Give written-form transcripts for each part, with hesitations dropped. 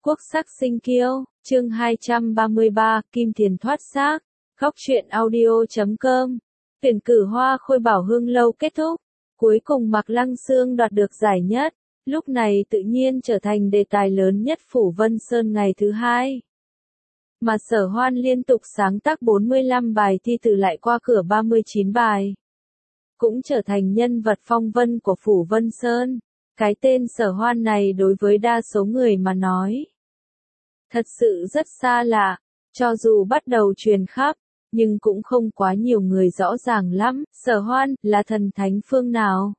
Quốc sắc sinh kiêu, chương 233, Kim Thiền thoát xác, góc truyện audio.com. Tuyển cử Hoa Khôi Bảo Hương Lâu kết thúc, cuối cùng Mạc Lăng Xương đoạt được giải nhất, lúc này tự nhiên trở thành đề tài lớn nhất Phủ Vân Sơn ngày thứ hai. Mà Sở Hoan liên tục sáng tác 45 bài thi từ lại qua cửa 39 bài. Cũng trở thành nhân vật phong vân của Phủ Vân Sơn. Cái tên Sở Hoan này đối với đa số người mà nói thật sự rất xa lạ, cho dù bắt đầu truyền khắp, nhưng cũng không quá nhiều người rõ ràng lắm, Sở Hoan là thần thánh phương nào.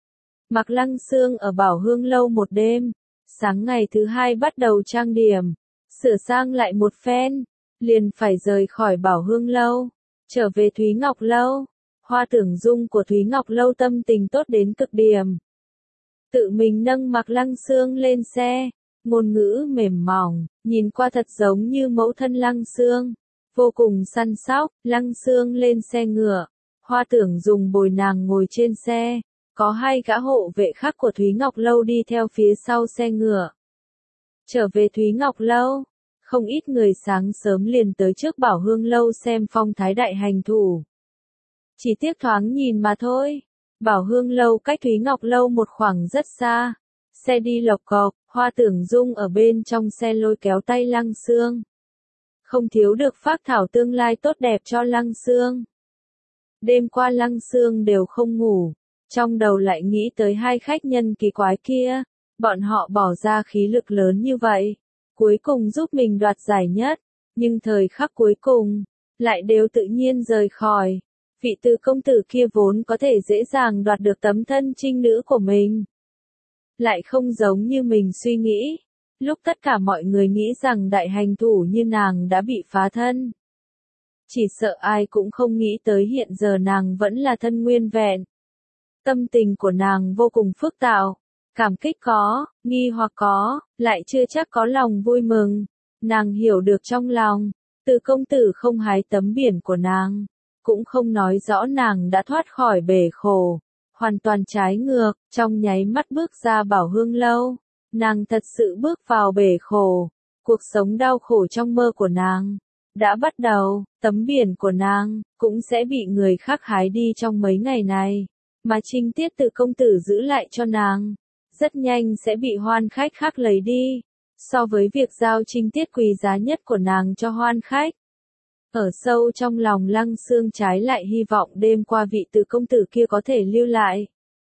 Mạc Lăng Xương ở Bảo Hương Lâu một đêm, sáng ngày thứ hai bắt đầu trang điểm, sửa sang lại một phen, liền phải rời khỏi Bảo Hương Lâu, trở về Thúy Ngọc Lâu. Hoa Tưởng Dung của Thúy Ngọc Lâu tâm tình tốt đến cực điểm. Tự mình nâng Mạc Lăng Xương lên xe, ngôn ngữ mềm mỏng, nhìn qua thật giống như mẫu thân Lăng Xương, vô cùng săn sóc. Lăng Xương lên xe ngựa, Hoa Tưởng Dung bồi nàng ngồi trên xe, có hai gã hộ vệ khác của Thúy Ngọc Lâu đi theo phía sau xe ngựa. Trở về Thúy Ngọc Lâu, không ít người sáng sớm liền tới trước Bảo Hương Lâu xem phong thái đại hành thủ. Chỉ tiếc thoáng nhìn mà thôi. Bảo Hương Lâu cách Thúy Ngọc Lâu một khoảng rất xa. Xe đi lộc cộc, Hoa Tưởng Dung ở bên trong xe lôi kéo tay Lăng Xương. Không thiếu được phác thảo tương lai tốt đẹp cho Lăng Xương. Đêm qua Lăng Xương đều không ngủ, trong đầu lại nghĩ tới hai khách nhân kỳ quái kia. Bọn họ bỏ ra khí lực lớn như vậy, cuối cùng giúp mình đoạt giải nhất, nhưng thời khắc cuối cùng, lại đều tự nhiên rời khỏi. Vị Từ công tử kia vốn có thể dễ dàng đoạt được tấm thân trinh nữ của mình. Lại không giống như mình suy nghĩ, lúc tất cả mọi người nghĩ rằng đại hành thủ như nàng đã bị phá thân. Chỉ sợ ai cũng không nghĩ tới hiện giờ nàng vẫn là thân nguyên vẹn. Tâm tình của nàng vô cùng phức tạp, cảm kích có, nghi hoặc có, lại chưa chắc có lòng vui mừng. Nàng hiểu được trong lòng, Từ công tử không hái tấm biển của nàng. Cũng không nói rõ nàng đã thoát khỏi bể khổ, hoàn toàn trái ngược, trong nháy mắt bước ra Bảo Hương Lâu, nàng thật sự bước vào bể khổ, cuộc sống đau khổ trong mơ của nàng đã bắt đầu, tấm biển của nàng cũng sẽ bị người khác hái đi trong mấy ngày này, mà trinh tiết Từ công tử giữ lại cho nàng, rất nhanh sẽ bị hoan khách khác lấy đi, so với việc giao trinh tiết quý giá nhất của nàng cho hoan khách. Ở sâu trong lòng Lăng Xương trái lại hy vọng đêm qua vị Từ công tử kia có thể lưu lại.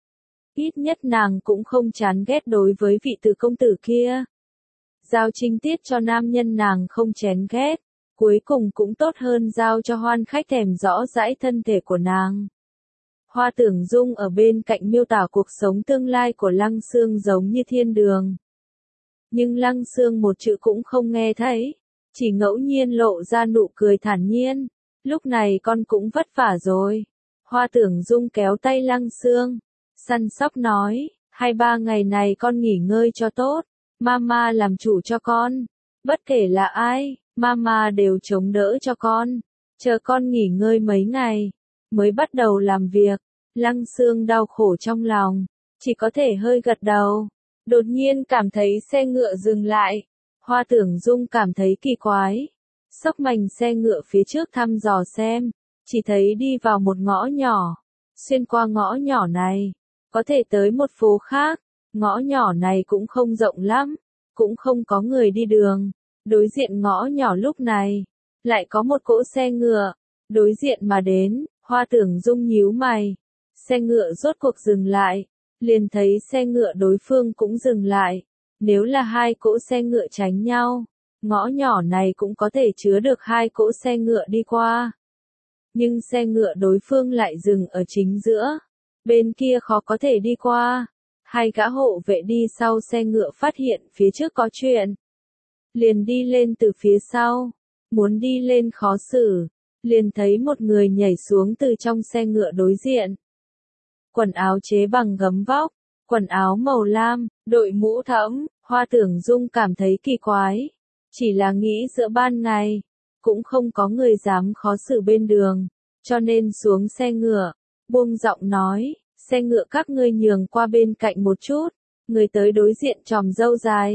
Ít nhất nàng cũng không chán ghét đối với vị Từ công tử kia. Giao trinh tiết cho nam nhân nàng không chén ghét, cuối cùng cũng tốt hơn giao cho hoan khách thèm rõ dãi thân thể của nàng. Hoa Tưởng Dung ở bên cạnh miêu tả cuộc sống tương lai của Lăng Xương giống như thiên đường. Nhưng Lăng Xương một chữ cũng không nghe thấy. Chỉ ngẫu nhiên lộ ra nụ cười thản nhiên, lúc này con cũng vất vả rồi. Hoa Tưởng Dung kéo tay Lăng Xương, săn sóc nói, 2-3 ngày này con nghỉ ngơi cho tốt, mama làm chủ cho con, bất kể là ai, mama đều chống đỡ cho con, chờ con nghỉ ngơi mấy ngày, mới bắt đầu làm việc. Lăng Xương đau khổ trong lòng, chỉ có thể hơi gật đầu, đột nhiên cảm thấy xe ngựa dừng lại. Hoa Tưởng Dung cảm thấy kỳ quái, xốc mành xe ngựa phía trước thăm dò xem, chỉ thấy đi vào một ngõ nhỏ, xuyên qua ngõ nhỏ này, có thể tới một phố khác, ngõ nhỏ này cũng không rộng lắm, cũng không có người đi đường, đối diện ngõ nhỏ lúc này, lại có một cỗ xe ngựa, đối diện mà đến, Hoa Tưởng Dung nhíu mày, xe ngựa rốt cuộc dừng lại, liền thấy xe ngựa đối phương cũng dừng lại. Nếu là hai cỗ xe ngựa tránh nhau, ngõ nhỏ này cũng có thể chứa được hai cỗ xe ngựa đi qua. Nhưng xe ngựa đối phương lại dừng ở chính giữa, bên kia khó có thể đi qua. Hai gã hộ vệ đi sau xe ngựa phát hiện phía trước có chuyện, liền đi lên từ phía sau, muốn đi lên khó xử, liền thấy một người nhảy xuống từ trong xe ngựa đối diện. Quần áo chế bằng gấm vóc, quần áo màu lam, đội mũ thẫm. Hoa Tưởng Dung cảm thấy kỳ quái, chỉ là nghĩ giữa ban ngày, cũng không có người dám khó xử bên đường, cho nên xuống xe ngựa, buông giọng nói, xe ngựa các ngươi nhường qua bên cạnh một chút, người tới đối diện chòm râu dài,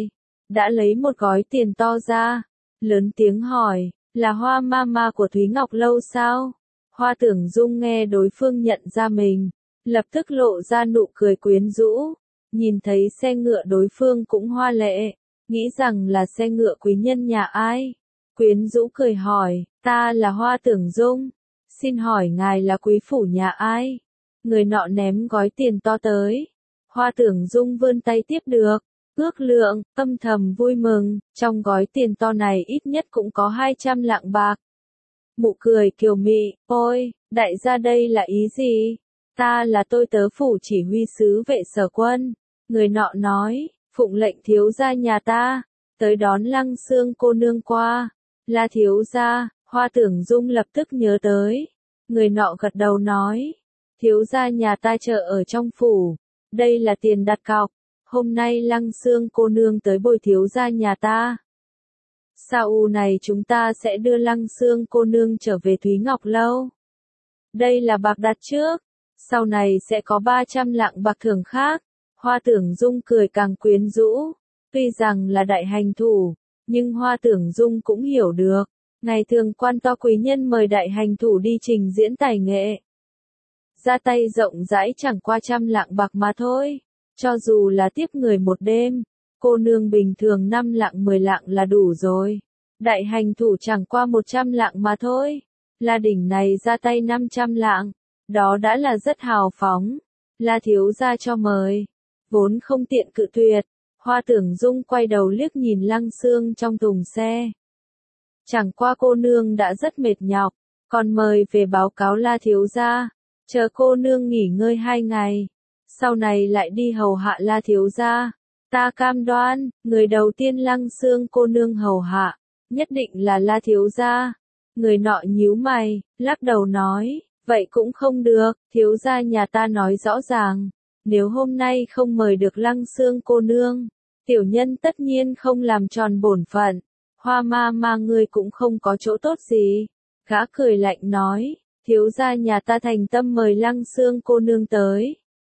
đã lấy một gói tiền to ra, lớn tiếng hỏi, là Hoa Mama của Thúy Ngọc Lâu sao? Hoa Tưởng Dung nghe đối phương nhận ra mình, lập tức lộ ra nụ cười quyến rũ, nhìn thấy xe ngựa đối phương cũng hoa lệ, nghĩ rằng là xe ngựa quý nhân nhà ai. Quyến rũ cười hỏi, ta là Hoa Tưởng Dung, xin hỏi ngài là quý phủ nhà ai? Người nọ ném gói tiền to tới. Hoa Tưởng Dung vươn tay tiếp được, ước lượng, âm thầm vui mừng, trong gói tiền to này ít nhất cũng có 200 lạng bạc. Mụ cười kiều mị, ôi, đại gia đây là ý gì? Ta là tôi tớ phủ chỉ huy sứ vệ sở quân. Người nọ nói, phụng lệnh thiếu gia nhà ta, tới đón Lăng Xương cô nương qua. Là thiếu gia, Hoa Tưởng Dung lập tức nhớ tới. Người nọ gật đầu nói, thiếu gia nhà ta chờ ở trong phủ, đây là tiền đặt cọc, hôm nay Lăng Xương cô nương tới bồi thiếu gia nhà ta. Sau này chúng ta sẽ đưa Lăng Xương cô nương trở về Thúy Ngọc Lâu. Đây là bạc đặt trước, sau này sẽ có 300 lạng bạc thưởng khác. Hoa Tưởng Dung cười càng quyến rũ, tuy rằng là đại hành thủ, nhưng Hoa Tưởng Dung cũng hiểu được, ngày thường quan to quý nhân mời đại hành thủ đi trình diễn tài nghệ. Ra tay rộng rãi chẳng qua 100 lạng bạc mà thôi, cho dù là tiếp người một đêm, cô nương bình thường 5 lạng 10 lạng là đủ rồi. Đại hành thủ chẳng qua 100 lạng mà thôi, La Đỉnh này ra tay 500 lạng, đó đã là rất hào phóng. La thiếu gia cho mời, vốn không tiện cự tuyệt. Hoa Tưởng Dung quay đầu liếc nhìn Lăng Xương trong thùng xe. Chẳng qua cô nương đã rất mệt nhọc, còn mời về báo cáo La thiếu gia, chờ cô nương nghỉ ngơi 2 ngày, sau này lại đi hầu hạ La thiếu gia. Ta cam đoan, người đầu tiên Lăng Xương cô nương hầu hạ, nhất định là La thiếu gia. Người nọ nhíu mày, lắc đầu nói, vậy cũng không được, thiếu gia nhà ta nói rõ ràng, nếu hôm nay không mời được Lăng Xương cô nương, tiểu nhân tất nhiên không làm tròn bổn phận. Hoa Mama ngươi cũng không có chỗ tốt gì. Gã cười lạnh nói, thiếu gia nhà ta thành tâm mời Lăng Xương cô nương tới.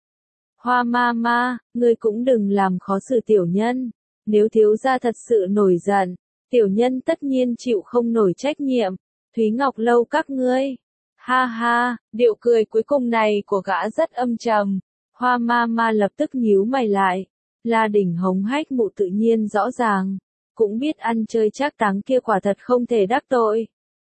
Hoa Mama, ngươi cũng đừng làm khó xử tiểu nhân, nếu thiếu gia thật sự nổi giận, tiểu nhân tất nhiên chịu không nổi trách nhiệm. Thúy Ngọc Lâu các ngươi. Ha ha, điệu cười cuối cùng này của gã rất âm trầm. Hoa Mama lập tức nhíu mày lại. La Đỉnh hống hách mụ tự nhiên rõ ràng, cũng biết ăn chơi trác táng kia quả thật không thể đắc tội.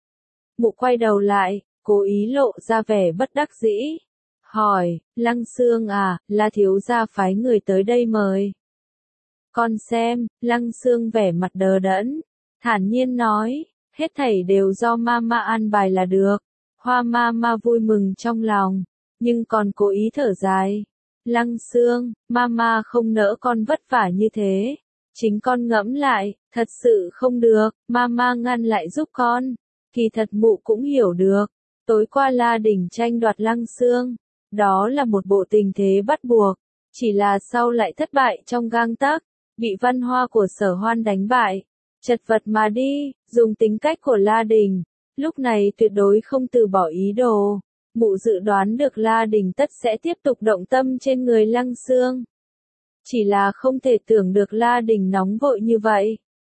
Mụ quay đầu lại, cố ý lộ ra vẻ bất đắc dĩ. Hỏi, Lăng Xương à, là thiếu gia phái người tới đây mời. Con xem, Lăng Xương vẻ mặt đờ đẫn, thản nhiên nói, hết thảy đều do Mama an bài là được. Hoa Mama vui mừng trong lòng, nhưng còn cố ý thở dài. Lăng Xương, Mama không nỡ con vất vả như thế. Chính con ngẫm lại, thật sự không được, Mama ngăn lại giúp con. Kỳ thật mụ cũng hiểu được. Tối qua La Đỉnh tranh đoạt Lăng Xương, đó là một bộ tình thế bắt buộc. Chỉ là sau lại thất bại trong gang tấc, bị Văn Hoa của Sở Hoan đánh bại. Chật vật mà đi, dùng tính cách của La Đỉnh, lúc này tuyệt đối không từ bỏ ý đồ. Mụ dự đoán được La Đỉnh tất sẽ tiếp tục động tâm trên người Lăng Xương. Chỉ là không thể tưởng được La Đỉnh nóng vội như vậy.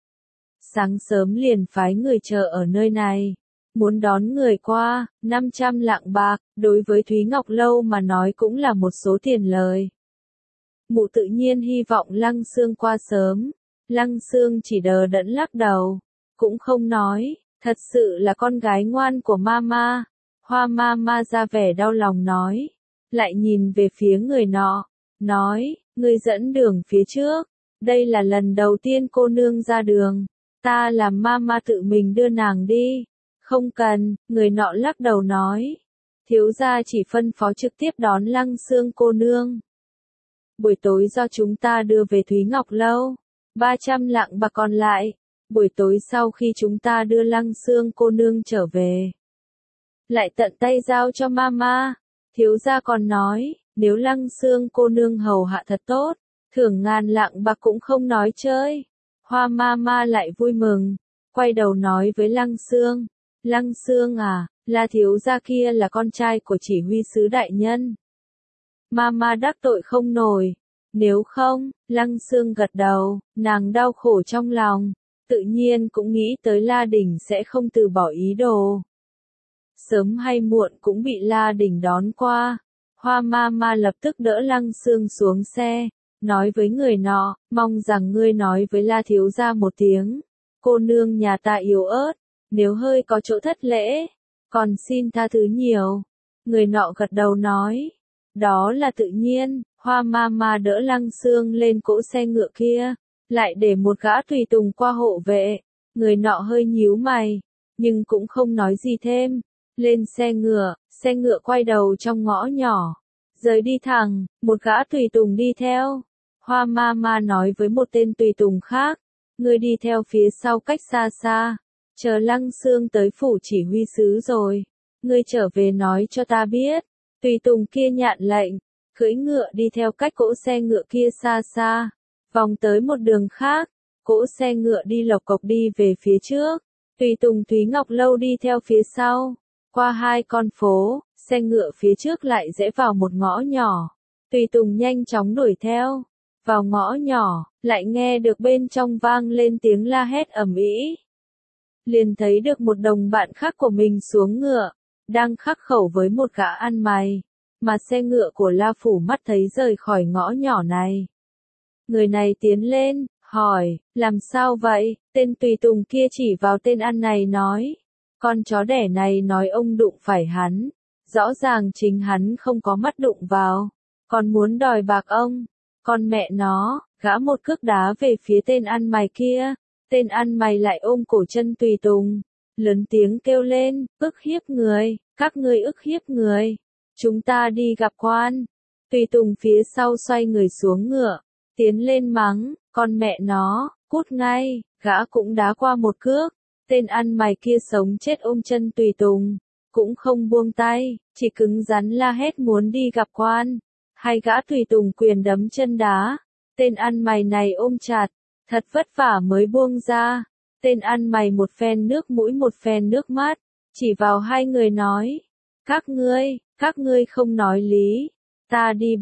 Sáng sớm liền phái người chờ ở nơi này. Muốn đón người qua, 500 lạng bạc, đối với Thúy Ngọc Lâu mà nói cũng là một số tiền lời. Mụ tự nhiên hy vọng Lăng Xương qua sớm. Lăng Xương chỉ đờ đẫn lắc đầu, cũng không nói, thật sự là con gái ngoan của Mama. Hoa Mama ra vẻ đau lòng nói, lại nhìn về phía người nọ, nói, ngươi dẫn đường phía trước, đây là lần đầu tiên cô nương ra đường, ta làm Mama tự mình đưa nàng đi. Không cần, người nọ lắc đầu nói, thiếu gia chỉ phân phó trực tiếp đón Lăng Xương cô nương. Buổi tối do chúng ta đưa về Thúy Ngọc Lâu, 300 lạng bạc còn lại, buổi tối sau khi chúng ta đưa Lăng Xương cô nương trở về, lại tận tay giao cho Mama. Thiếu gia còn nói, nếu Lăng Xương cô nương hầu hạ thật tốt, thưởng 1000 lạng bạc cũng không nói chơi. Hoa Mama lại vui mừng, quay đầu nói với Lăng Xương, Lăng Xương à, là thiếu gia kia là con trai của chỉ huy sứ đại nhân. Mama đắc tội không nổi, Nếu không, Lăng Xương gật đầu, nàng đau khổ trong lòng, tự nhiên cũng nghĩ tới La Đình sẽ không từ bỏ ý đồ. Sớm hay muộn cũng bị La Đình đón qua. Hoa ma ma lập tức đỡ Lăng Xương xuống xe, nói với người nọ, mong rằng ngươi nói với La thiếu gia một tiếng, cô nương nhà ta yếu ớt, nếu hơi có chỗ thất lễ, còn xin tha thứ nhiều. Người nọ gật đầu nói, đó là tự nhiên. Hoa ma ma đỡ Lăng Xương lên cỗ xe ngựa kia, lại để một gã tùy tùng qua hộ vệ. Người nọ hơi nhíu mày, nhưng cũng không nói gì thêm. Lên xe ngựa quay đầu trong ngõ nhỏ, rời đi thẳng, một gã tùy tùng đi theo. Hoa ma ma nói với một tên tùy tùng khác, ngươi đi theo phía sau cách xa xa, chờ Lăng Xương tới phủ chỉ huy sứ rồi, ngươi trở về nói cho ta biết. Tùy tùng kia nhận lệnh, cưỡi ngựa đi theo cách cỗ xe ngựa kia xa xa, vòng tới một đường khác, cỗ xe ngựa đi lộc cộc đi về phía trước, tùy tùng Thúy Ngọc Lâu đi theo phía sau, qua 2 con phố, xe ngựa phía trước lại rẽ vào một ngõ nhỏ, tùy tùng nhanh chóng đuổi theo, vào ngõ nhỏ, lại nghe được bên trong vang lên tiếng la hét ầm ĩ. Liền thấy được một đồng bạn khác của mình xuống ngựa, đang khắc khẩu với một gã ăn mày. Mà xe ngựa của La Phủ mắt thấy rời khỏi ngõ nhỏ này. Người này tiến lên, hỏi, làm sao vậy? Tên tùy tùng kia chỉ vào tên ăn này nói, con chó đẻ này nói ông đụng phải hắn, rõ ràng chính hắn không có mắt đụng vào, còn muốn đòi bạc ông, con mẹ nó, gã một cước đá về phía tên ăn mày kia, tên ăn mày lại ôm cổ chân tùy tùng, lớn tiếng kêu lên, ức hiếp người, các ngươi ức hiếp người. Chúng ta đi gặp quan. Tùy tùng phía sau xoay người xuống ngựa, tiến lên mắng, con mẹ nó, cút ngay, gã cũng đá qua một cước. Tên ăn mày kia sống chết ôm chân tùy tùng, cũng không buông tay, chỉ cứng rắn la hét muốn đi gặp quan. Hai gã tùy tùng quyền đấm chân đá, tên ăn mày này ôm chặt, thật vất vả mới buông ra. Tên ăn mày một phen nước mũi một phen nước mắt, chỉ vào hai người nói, các ngươi không nói lý, ta đi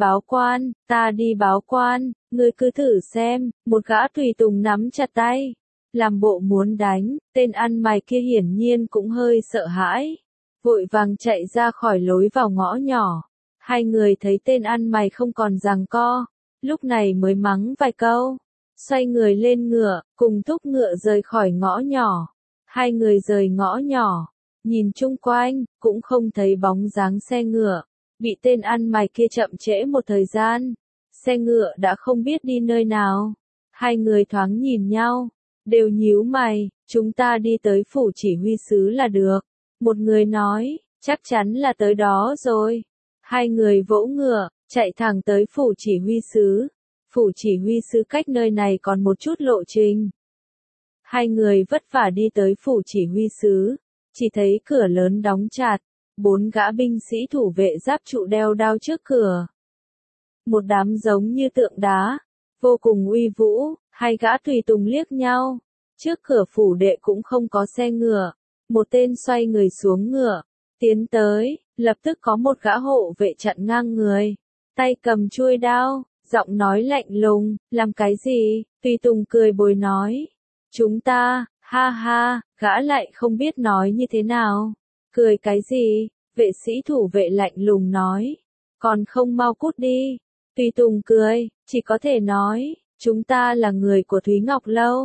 báo quan, ngươi cứ thử xem. Một gã tùy tùng nắm chặt tay, làm bộ muốn đánh, tên ăn mày kia hiển nhiên cũng hơi sợ hãi, vội vàng chạy ra khỏi lối vào ngõ nhỏ. Hai người thấy tên ăn mày không còn giằng co, lúc này mới mắng vài câu, xoay người lên ngựa, cùng thúc ngựa rời khỏi ngõ nhỏ. Hai người rời ngõ nhỏ, nhìn chung quanh, cũng không thấy bóng dáng xe ngựa, bị tên ăn mày kia chậm trễ một thời gian, xe ngựa đã không biết đi nơi nào. Hai người thoáng nhìn nhau, đều nhíu mày, chúng ta đi tới phủ chỉ huy sứ là được. Một người nói, chắc chắn là tới đó rồi. Hai người vỗ ngựa, chạy thẳng tới phủ chỉ huy sứ. Phủ chỉ huy sứ cách nơi này còn một chút lộ trình. Hai người vất vả đi tới phủ chỉ huy sứ, chỉ thấy cửa lớn đóng chặt, 4 gã binh sĩ thủ vệ giáp trụ đeo đao trước cửa. Một đám giống như tượng đá, vô cùng uy vũ, hai gã tùy tùng liếc nhau. Trước cửa phủ đệ cũng không có xe ngựa, một tên xoay người xuống ngựa, tiến tới, lập tức có một gã hộ vệ chặn ngang người, tay cầm chuôi đao, giọng nói lạnh lùng, làm cái gì? Tùy tùng cười bồi nói, chúng ta, ha ha, gã lại không biết nói như thế nào. Cười cái gì? Vệ sĩ thủ vệ lạnh lùng nói, còn không mau cút đi. Tùy tùng cười, chỉ có thể nói, chúng ta là người của Thúy Ngọc Lâu.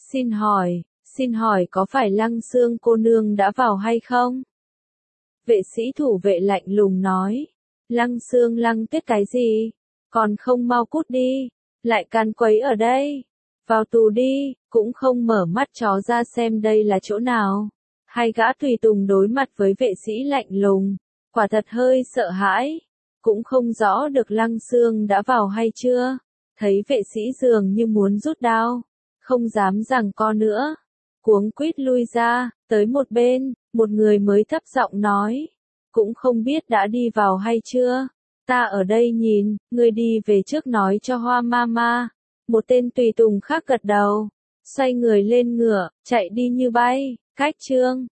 Xin hỏi có phải Lăng Xương cô nương đã vào hay không? Vệ sĩ thủ vệ lạnh lùng nói, Lăng Xương Lăng Tuyết cái gì? Còn không mau cút đi, lại can quấy ở đây. Vào tù đi, cũng không mở mắt chó ra xem đây là chỗ nào. Hai gã tùy tùng đối mặt với vệ sĩ lạnh lùng, quả thật hơi sợ hãi, cũng không rõ được Lăng Xương đã vào hay chưa. Thấy vệ sĩ dường như muốn rút đao, không dám giằng co nữa, cuống quýt lui ra, tới một bên, một người mới thấp giọng nói, cũng không biết đã đi vào hay chưa. Ta ở đây nhìn, ngươi đi về trước nói cho Hoa Mama. Một tên tùy tùng khác gật đầu, xoay người lên ngựa, chạy đi như bay. Cách chương